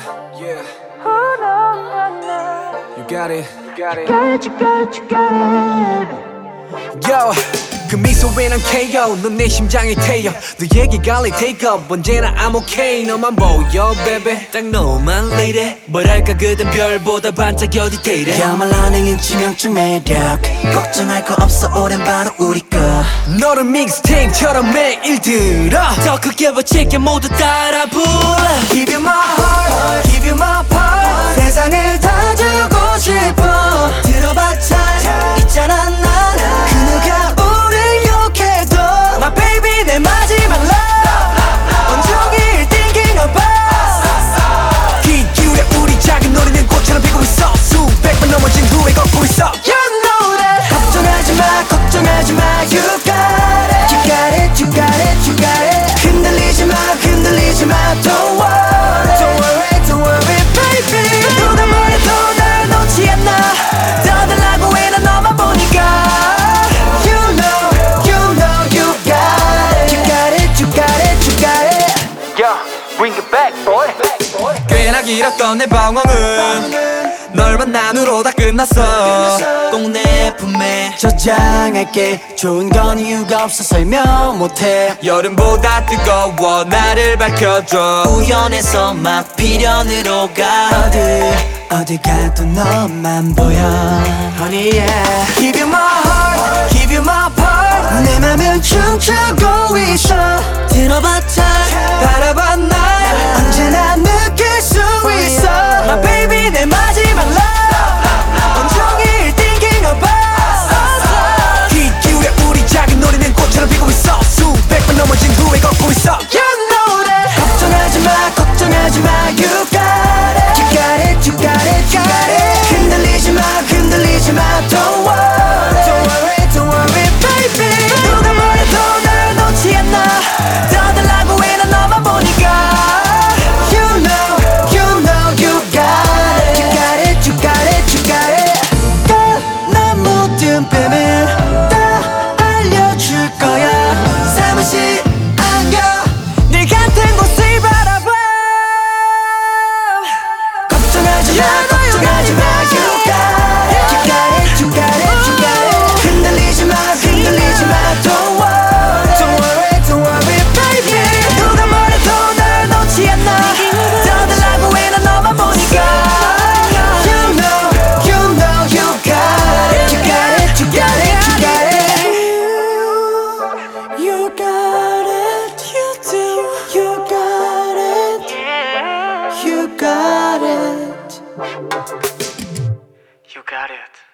yeah. You got it. Yo, 그 미소에 난 KO. 넌 내 심장이 태워. 너 얘기가 like take up. 언제나 I'm okay. 너만 보여 baby. 딱 너만 lady. 뭐랄까 그댄 별보다 반짝여 디테일해. 야말라는 치명적 매력. 걱정할 거 없어 오랜 바로 우리 거. 너를 믹스테이프처럼 매일 들어. 더 크게 버칠게 모두 따라 불러. Give you my heart, give you my part. 세상을 다 주고 싶어. 들어봤자 있잖아 난 그 누가 우릴 욕해도 My baby 내 마지막 love. 온종일 thinking about. 귀 기울여 우리 작은 노래는 꽃처럼 피고 있어. 수백 번 넘어진 후에 걷고 있어. You know that. 걱정하지 마 걱정하지 마. You got it. You got it. You got it. You got it. 흔들리지 마 흔들리지 마. Don't worry. Don't worry. Don't worry baby. 누가 뭐래도 날 놓지 않아. 더 달라고 해 난 너만 보니까. You know you got it. You got it. You got it. You got it. Yeah, bring it back boy. 꽤나 길었던 내 방황은 널 만남으로 다 끝났어. 꼭 내 품에 저장할게. 좋은 건 이유가 없어 설명 못해. 여름보다 뜨거워 나를 밝혀줘. 우연해서 막 비련으로 가. 어디 가도 너만 보여. Honey yeah. Give you my heart, give you my part. 내 맘은 춤추고 있어. 들어봤자 바라봐 날 언제나 느낄 수 있어. My baby 내 마지막 love. 온종일 thinking about. 귀 기울여 우리 작은 노래는 꽃처럼 피고 있어. 수백 번 넘어진 후에 걷고 있어. You know that. 걱정하지 마 걱정하지 마. You got it. You got it. You got it. You got it. 흔들리지 마 흔들리지 마. Don't worry. Don't worry. Don't worry baby. 누가 뭐래도 날 놓지 않아. 더 달라고 해 난 너만 보니까. You know you got it. You got it. You got it. You got it. 난 모든 비밀 다 알려줄 거야. 사무실 안겨. 네 같은 곳을 바라봐. 걱정하지 마 걱정하지 마. You got it. You got it. You got it. You got it. 흔들리지 마 흔들리지 마. Don't worry. Don't worry. Don't worry baby. 누가 뭐래도 날 놓지 않아. 더 달라고 해 난 너만 보니까. You know you got it. You got it. You got it. You got it. You got it. You do. You got it. You got it. You got it.